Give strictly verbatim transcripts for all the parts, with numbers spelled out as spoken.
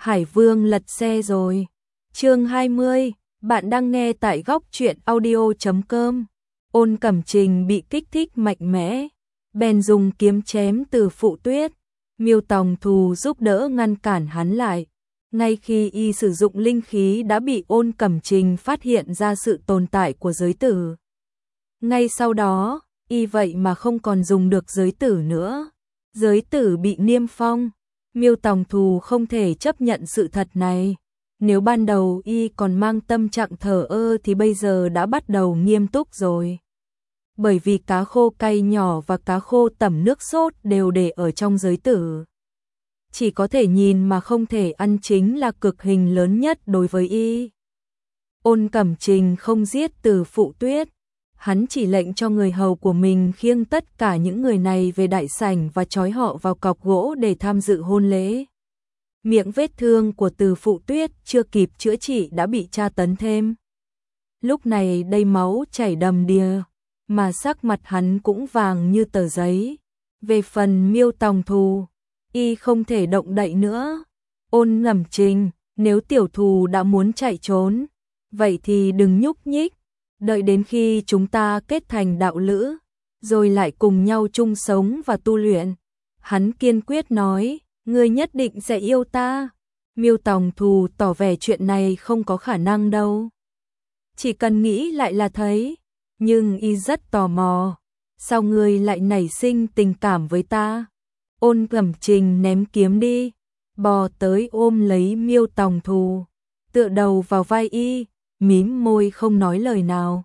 Hải Vương lật xe rồi. Chương hai mươi, bạn đang nghe tại góc truyện audio chấm com. Ôn Cẩm Trình bị kích thích mạnh mẽ, bèn dùng kiếm chém Từ Phụ Tuyết. Miêu Tòng Thù giúp đỡ ngăn cản hắn lại. Ngay khi y sử dụng linh khí đã bị Ôn Cẩm Trình phát hiện ra sự tồn tại của giới tử. Ngay sau đó, y vậy mà không còn dùng được giới tử nữa. Giới tử bị niêm phong. Miêu Tòng Thù không thể chấp nhận sự thật này. Nếu ban đầu y còn mang tâm trạng thờ ơ thì bây giờ đã bắt đầu nghiêm túc rồi. Bởi vì cá khô cay nhỏ và cá khô tẩm nước sốt đều để ở trong giới tử. Chỉ có thể nhìn mà không thể ăn chính là cực hình lớn nhất đối với y. Ôn Cẩm Trình không giết Từ Phụ Tuyết. Hắn chỉ lệnh cho người hầu của mình khiêng tất cả những người này về đại sảnh và trói họ vào cọc gỗ để tham dự hôn lễ. Miệng vết thương của Từ Phụ Tuyết chưa kịp chữa trị đã bị tra tấn thêm. Lúc này đây máu chảy đầm đìa, mà sắc mặt hắn cũng vàng như tờ giấy. Về phần Miêu Tòng Thù, y không thể động đậy nữa. Ôn Cẩm Trình, nếu tiểu thù đã muốn chạy trốn, vậy thì đừng nhúc nhích. Đợi đến khi chúng ta kết thành đạo lữ, rồi lại cùng nhau chung sống và tu luyện. Hắn kiên quyết nói, ngươi nhất định sẽ yêu ta. Miêu Tòng Thù tỏ vẻ chuyện này không có khả năng đâu. Chỉ cần nghĩ lại là thấy. Nhưng y rất tò mò. Sao ngươi lại nảy sinh tình cảm với ta? Ôn Cẩm Trình ném kiếm đi, bò tới ôm lấy Miêu Tòng Thù, tựa đầu vào vai y, mím môi không nói lời nào.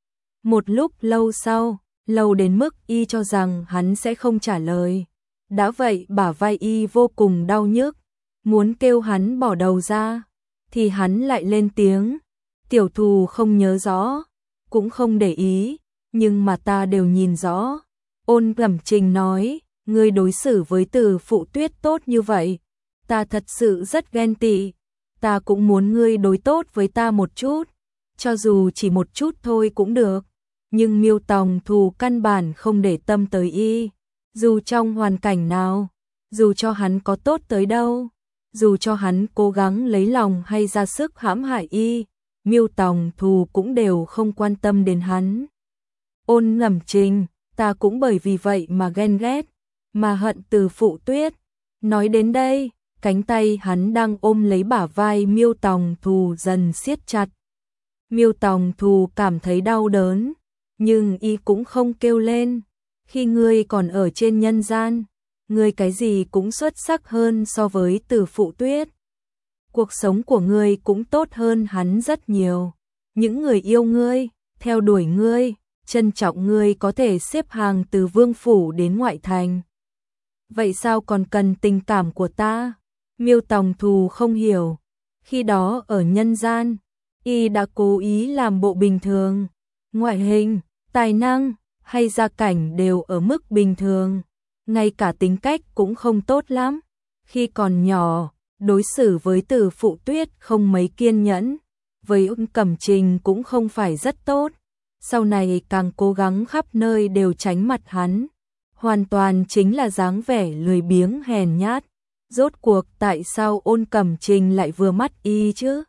Một lúc lâu sau, lâu đến mức y cho rằng hắn sẽ không trả lời. Đã vậy bả vai y vô cùng đau nhức, muốn kêu hắn bỏ đầu ra, thì hắn lại lên tiếng. Tiểu thù không nhớ rõ, cũng không để ý, nhưng mà ta đều nhìn rõ. Ôn Cẩm Trình nói, ngươi đối xử với Từ Phụ Tuyết tốt như vậy, ta thật sự rất ghen tị. Ta cũng muốn ngươi đối tốt với ta một chút, cho dù chỉ một chút thôi cũng được. Nhưng Miêu Tòng Thù căn bản không để tâm tới y. Dù trong hoàn cảnh nào, dù cho hắn có tốt tới đâu, dù cho hắn cố gắng lấy lòng hay ra sức hãm hại y, Miêu Tòng Thù cũng đều không quan tâm đến hắn. Ôn Cẩm Trình, ta cũng bởi vì vậy mà ghen ghét, mà hận Từ Phụ Tuyết. Nói đến đây, cánh tay hắn đang ôm lấy bả vai Miêu Tòng Thù dần siết chặt. Miêu Tòng Thù cảm thấy đau đớn, nhưng y cũng không kêu lên. Khi ngươi còn ở trên nhân gian, ngươi cái gì cũng xuất sắc hơn so với Từ Phụ Tuyết. Cuộc sống của ngươi cũng tốt hơn hắn rất nhiều. Những người yêu ngươi, theo đuổi ngươi, trân trọng ngươi có thể xếp hàng từ vương phủ đến ngoại thành. Vậy sao còn cần tình cảm của ta? Miêu Tòng Thù không hiểu. Khi đó ở nhân gian, y đã cố ý làm bộ bình thường. Ngoại hình, tài năng hay gia cảnh đều ở mức bình thường. Ngay cả tính cách cũng không tốt lắm. Khi còn nhỏ, đối xử với Từ Phụ Tuyết không mấy kiên nhẫn. Với Ôn Cẩm Trình cũng không phải rất tốt. Sau này càng cố gắng khắp nơi đều tránh mặt hắn. Hoàn toàn chính là dáng vẻ lười biếng hèn nhát. Rốt cuộc tại sao Ôn Cẩm Trình lại vừa mắt y chứ?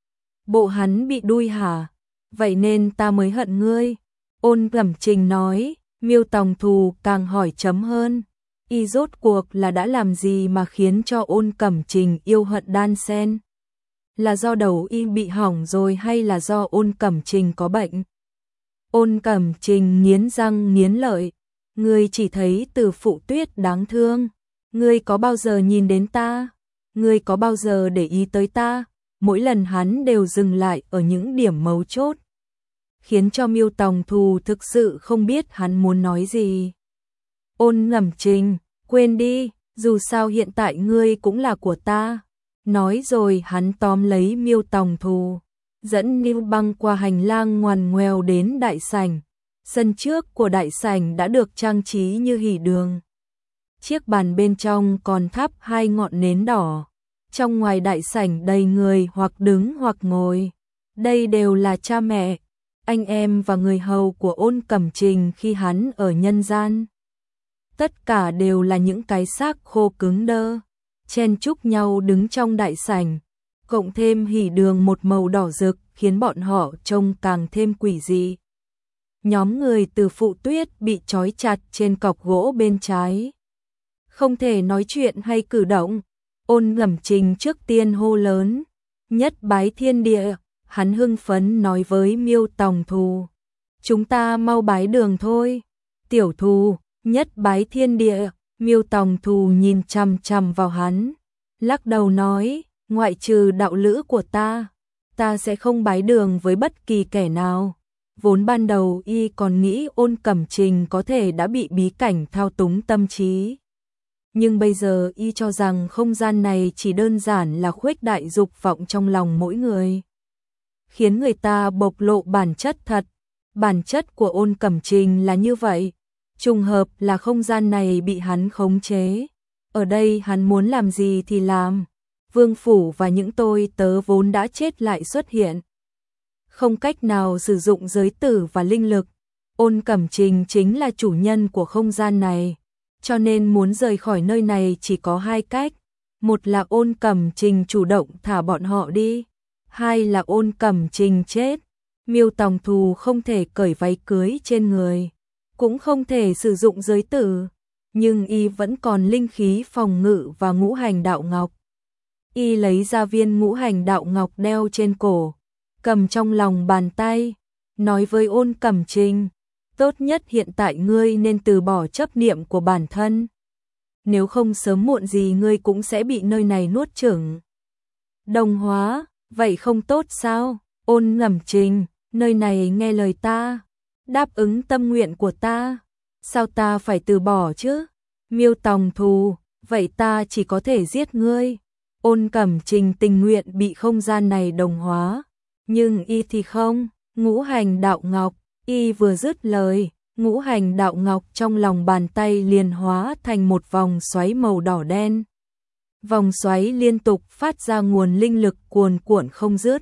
Bộ hắn bị đuôi hả? Vậy nên ta mới hận ngươi. Ôn Cẩm Trình nói. Miêu Tòng Thù càng hỏi chấm hơn. Y rốt cuộc là đã làm gì mà khiến cho Ôn Cẩm Trình yêu hận đan sen? Là do đầu y bị hỏng rồi hay là do Ôn Cẩm Trình có bệnh? Ôn Cẩm Trình nghiến răng nghiến lợi. Ngươi chỉ thấy Từ Phụ Tuyết đáng thương. Ngươi có bao giờ nhìn đến ta? Ngươi có bao giờ để ý tới ta? Mỗi lần hắn đều dừng lại ở những điểm mấu chốt, khiến cho Miêu Tòng Thù thực sự không biết hắn muốn nói gì. Ôn Cẩm Trình, quên đi, dù sao hiện tại ngươi cũng là của ta. Nói rồi hắn tóm lấy Miêu Tòng Thù, dẫn Lưu Băng qua hành lang ngoằn ngoèo đến đại sảnh. Sân trước của đại sảnh đã được trang trí như hỷ đường. Chiếc bàn bên trong còn thắp hai ngọn nến đỏ. Trong ngoài đại sảnh đầy người hoặc đứng hoặc ngồi. Đây đều là cha mẹ, anh em và người hầu của Ôn Cẩm Trình khi hắn ở nhân gian. Tất cả đều là những cái xác khô cứng đơ. chen chúc nhau đứng trong đại sảnh, cộng thêm hỉ đường một màu đỏ rực khiến bọn họ trông càng thêm quỷ dị. Nhóm người từ Phụ Tuyết bị trói chặt trên cọc gỗ bên trái. Không thể nói chuyện hay cử động. Ôn Cẩm Trình trước tiên hô lớn, nhất bái thiên địa, hắn hưng phấn nói với Miêu Tòng Thù. Chúng ta mau bái đường thôi. Tiểu Thù, nhất bái thiên địa, Miêu Tòng Thù nhìn chằm chằm vào hắn, lắc đầu nói, ngoại trừ đạo lữ của ta, ta sẽ không bái đường với bất kỳ kẻ nào. Vốn ban đầu y còn nghĩ Ôn Cẩm Trình có thể đã bị bí cảnh thao túng tâm trí. Nhưng bây giờ y cho rằng không gian này chỉ đơn giản là khuếch đại dục vọng trong lòng mỗi người, khiến người ta bộc lộ bản chất thật. Bản chất của Ôn Cẩm Trình là như vậy, trùng hợp là không gian này bị hắn khống chế. Ở đây hắn muốn làm gì thì làm. Vương phủ và những tôi tớ vốn đã chết lại xuất hiện, không cách nào sử dụng giới tử và linh lực. Ôn Cẩm Trình chính là chủ nhân của không gian này, cho nên muốn rời khỏi nơi này chỉ có hai cách. Một là Ôn Cẩm Trình chủ động thả bọn họ đi, hai là Ôn Cẩm Trình chết. Miêu Tòng Thù không thể cởi váy cưới trên người, cũng không thể sử dụng giới tử, nhưng y vẫn còn linh khí phòng ngự và ngũ hành đạo ngọc. Y lấy ra viên ngũ hành đạo ngọc đeo trên cổ, cầm trong lòng bàn tay, nói với Ôn Cẩm Trình, tốt nhất hiện tại ngươi nên từ bỏ chấp niệm của bản thân. Nếu không sớm muộn gì ngươi cũng sẽ bị nơi này nuốt chửng. Đồng hóa, vậy không tốt sao? Ôn Cẩm Trình, nơi này nghe lời ta, đáp ứng tâm nguyện của ta, sao ta phải từ bỏ chứ? Miêu Tòng Thù, vậy ta chỉ có thể giết ngươi. Ôn Cẩm Trình tình nguyện bị không gian này đồng hóa, nhưng y thì không. Ngũ hành đạo ngọc, y vừa dứt lời, ngũ hành đạo ngọc trong lòng bàn tay liền hóa thành một vòng xoáy màu đỏ đen. Vòng xoáy liên tục phát ra nguồn linh lực cuồn cuộn không dứt,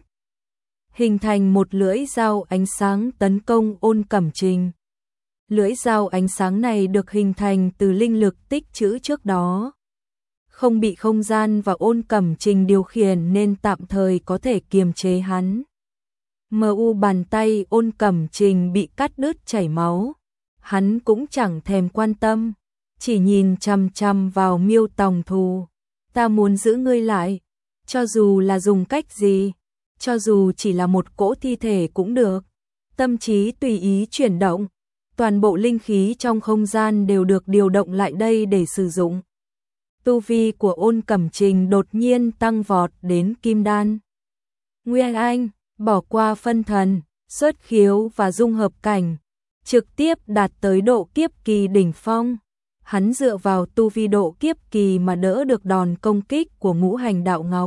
hình thành một lưỡi dao ánh sáng tấn công Ôn Cẩm Trình. Lưỡi dao ánh sáng này được hình thành từ linh lực tích trữ trước đó, không bị không gian và Ôn Cẩm Trình điều khiển nên tạm thời có thể kiềm chế hắn. Mờ u bàn tay Ôn Cẩm Trình bị cắt đứt chảy máu, hắn cũng chẳng thèm quan tâm, chỉ nhìn chằm chằm vào Miêu Tòng Thù. Ta muốn giữ ngươi lại, cho dù là dùng cách gì, cho dù chỉ là một cỗ thi thể cũng được. Tâm trí tùy ý chuyển động, toàn bộ linh khí trong không gian đều được điều động lại đây để sử dụng. Tu vi của Ôn Cẩm Trình đột nhiên tăng vọt đến kim đan. Nguyên Anh, bỏ qua phân thần, xuất khiếu và dung hợp cảnh, trực tiếp đạt tới độ kiếp kỳ đỉnh phong. Hắn dựa vào tu vi độ kiếp kỳ mà đỡ được đòn công kích của ngũ hành đạo ngọc.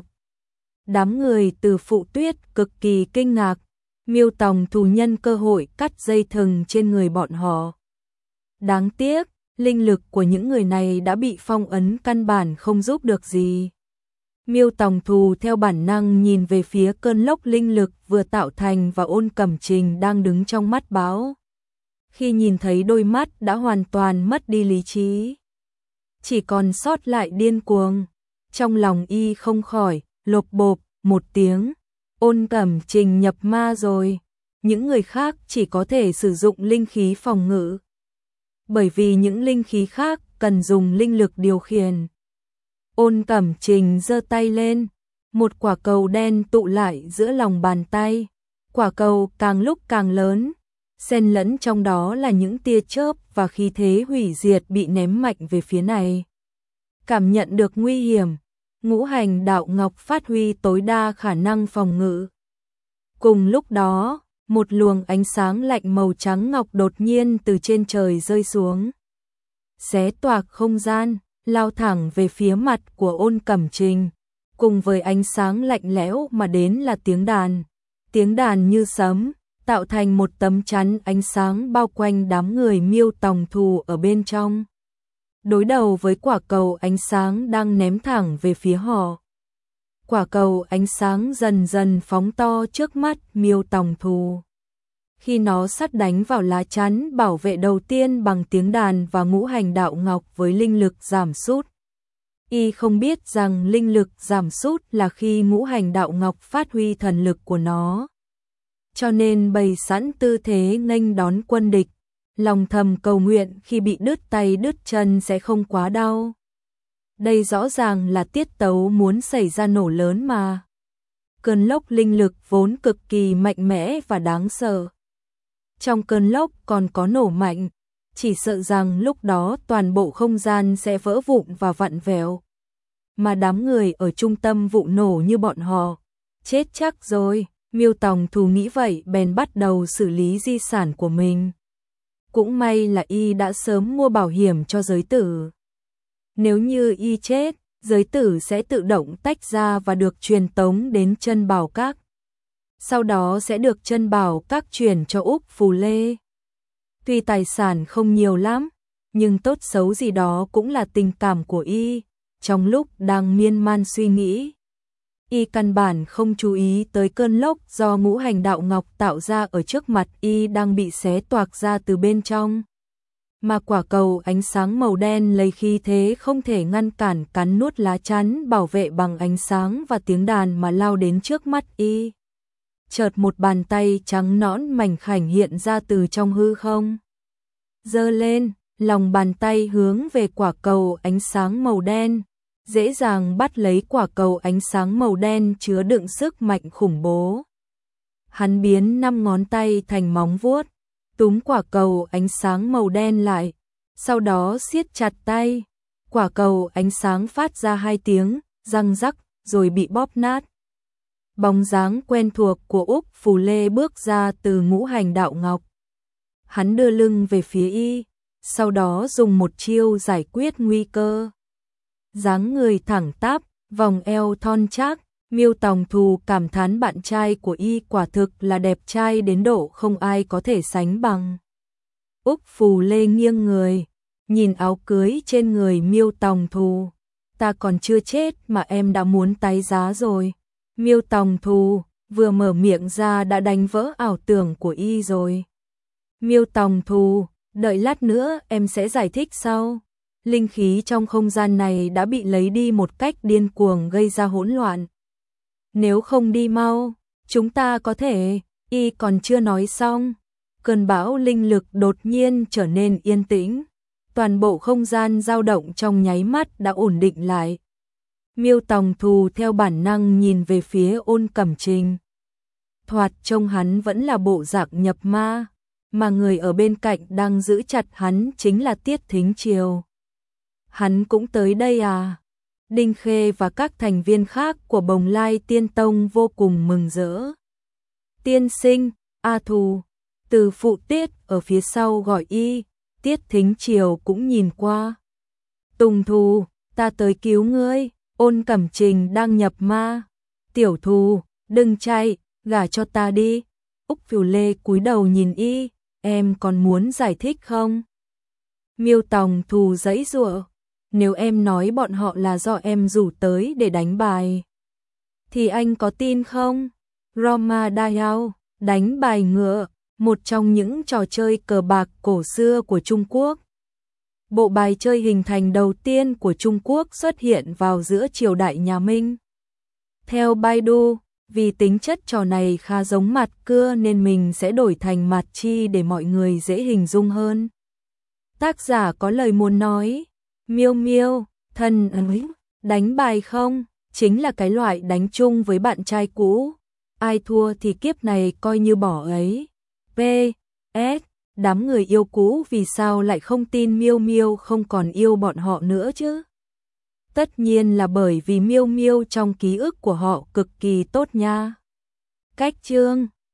Đám người từ Phụ Tuyết cực kỳ kinh ngạc, Miêu Tòng Thù nhân cơ hội cắt dây thừng trên người bọn họ. Đáng tiếc, linh lực của những người này đã bị phong ấn, căn bản không giúp được gì. Miêu Tòng Thù theo bản năng nhìn về phía cơn lốc linh lực vừa tạo thành và Ôn Cẩm Trình đang đứng trong mắt báo. Khi nhìn thấy đôi mắt đã hoàn toàn mất đi lý trí, chỉ còn sót lại điên cuồng, trong lòng y không khỏi lộp bộp một tiếng. Ôn Cẩm Trình nhập ma rồi. Những người khác chỉ có thể sử dụng linh khí phòng ngự, bởi vì những linh khí khác cần dùng linh lực điều khiển. Ôn Cẩm Trình giơ tay lên, một quả cầu đen tụ lại giữa lòng bàn tay. Quả cầu càng lúc càng lớn, xen lẫn trong đó là những tia chớp và khí thế hủy diệt bị ném mạnh về phía này. Cảm nhận được nguy hiểm, ngũ hành đạo ngọc phát huy tối đa khả năng phòng ngự. Cùng lúc đó, một luồng ánh sáng lạnh màu trắng ngọc đột nhiên từ trên trời rơi xuống, xé toạc không gian, lao thẳng về phía mặt của Ôn Cẩm Trình. Cùng với ánh sáng lạnh lẽo mà đến là tiếng đàn. Tiếng đàn như sấm, tạo thành một tấm chắn ánh sáng bao quanh đám người Miêu Tòng Thù ở bên trong, đối đầu với quả cầu ánh sáng đang ném thẳng về phía họ. Quả cầu ánh sáng dần dần phóng to trước mắt Miêu Tòng Thù. Khi nó sắt đánh vào lá chắn bảo vệ đầu tiên bằng tiếng đàn và ngũ hành đạo ngọc với linh lực giảm sút, Y không biết rằng linh lực giảm sút là khi ngũ hành đạo ngọc phát huy thần lực của nó. Cho nên bày sẵn tư thế nghênh đón quân địch, lòng thầm cầu nguyện khi bị đứt tay đứt chân sẽ không quá đau. Đây rõ ràng là tiết tấu muốn xảy ra nổ lớn mà. Cơn lốc linh lực vốn cực kỳ mạnh mẽ và đáng sợ. Trong cơn lốc còn có nổ mạnh, chỉ sợ rằng lúc đó toàn bộ không gian sẽ vỡ vụn và vặn vẹo. Mà đám người ở trung tâm vụ nổ như bọn họ, chết chắc rồi. Miêu Tòng Thù nghĩ vậy bèn bắt đầu xử lý di sản của mình. Cũng may là y đã sớm mua bảo hiểm cho giới tử. Nếu như y chết, giới tử sẽ tự động tách ra và được truyền tống đến Chân Bảo Các. Sau đó sẽ được Chân Bảo Các chuyển cho Úc Phù Lê. Tuy tài sản không nhiều lắm, nhưng tốt xấu gì đó cũng là tình cảm của y. Trong lúc đang miên man suy nghĩ, y căn bản không chú ý tới cơn lốc do ngũ hành đạo ngọc tạo ra ở trước mặt y đang bị xé toạc ra từ bên trong. Mà quả cầu ánh sáng màu đen lấy khí thế không thể ngăn cản cắn nuốt lá chắn bảo vệ bằng ánh sáng và tiếng đàn mà lao đến trước mắt y. Chợt một bàn tay trắng nõn mảnh khảnh hiện ra từ trong hư không. Giơ lên, lòng bàn tay hướng về quả cầu ánh sáng màu đen, dễ dàng bắt lấy quả cầu ánh sáng màu đen chứa đựng sức mạnh khủng bố. Hắn biến năm ngón tay thành móng vuốt, túm quả cầu ánh sáng màu đen lại, sau đó siết chặt tay. Quả cầu ánh sáng phát ra hai tiếng răng rắc rồi bị bóp nát. Bóng dáng quen thuộc của Úc Phù Lê bước ra từ ngũ hành đạo ngọc. Hắn đưa lưng về phía y, sau đó dùng một chiêu giải quyết nguy cơ. Dáng người thẳng tắp, vòng eo thon chắc, Miêu Tòng Thù cảm thán bạn trai của y quả thực là đẹp trai đến độ không ai có thể sánh bằng. Úc Phù Lê nghiêng người, nhìn áo cưới trên người Miêu Tòng Thù. Ta còn chưa chết mà em đã muốn tái giá rồi. Miêu Tòng Thù vừa mở miệng ra đã đánh vỡ ảo tưởng của y rồi. Miêu Tòng Thù, đợi lát nữa em sẽ giải thích sau. Linh khí trong không gian này đã bị lấy đi một cách điên cuồng gây ra hỗn loạn. Nếu không đi mau, chúng ta có thể, y còn chưa nói xong. Cơn bão linh lực đột nhiên trở nên yên tĩnh. Toàn bộ không gian dao động trong nháy mắt đã ổn định lại. Miêu Tòng Thù theo bản năng nhìn về phía Ôn Cẩm Trình. Thoạt trông hắn vẫn là bộ dạng nhập ma, mà người ở bên cạnh đang giữ chặt hắn chính là Tiết Thính Triều. Hắn cũng tới đây à? Đinh Khê và các thành viên khác của Bồng Lai Tiên Tông vô cùng mừng rỡ. Tiên sinh, A Thù, từ phụ Tiết ở phía sau gọi y, Tiết Thính Triều cũng nhìn qua. Tùng Thù, ta tới cứu ngươi, Ôn Cẩm Trình đang nhập ma. Tiểu Thù, đừng chạy, gả cho ta đi. Úc Phù Lê cúi đầu nhìn y, em còn muốn giải thích không? Miêu Tòng Thù giãy giụa. Nếu em nói bọn họ là do em rủ tới để đánh bài, thì anh có tin không? Roma Dayao, đánh bài ngựa, một trong những trò chơi cờ bạc cổ xưa của Trung Quốc. Bộ bài chơi hình thành đầu tiên của Trung Quốc xuất hiện vào giữa triều đại nhà Minh. Theo Baidu, vì tính chất trò này khá giống mặt cưa nên mình sẽ đổi thành mặt chi để mọi người dễ hình dung hơn. Tác giả có lời muốn nói. Miêu Miêu, thân ấy, đánh bài không? Chính là cái loại đánh chung với bạn trai cũ. Ai thua thì kiếp này coi như bỏ ấy. P S Đám người yêu cũ vì sao lại không tin Miêu Miêu không còn yêu bọn họ nữa chứ? Tất nhiên là bởi vì Miêu Miêu trong ký ức của họ cực kỳ tốt nha. Cách chương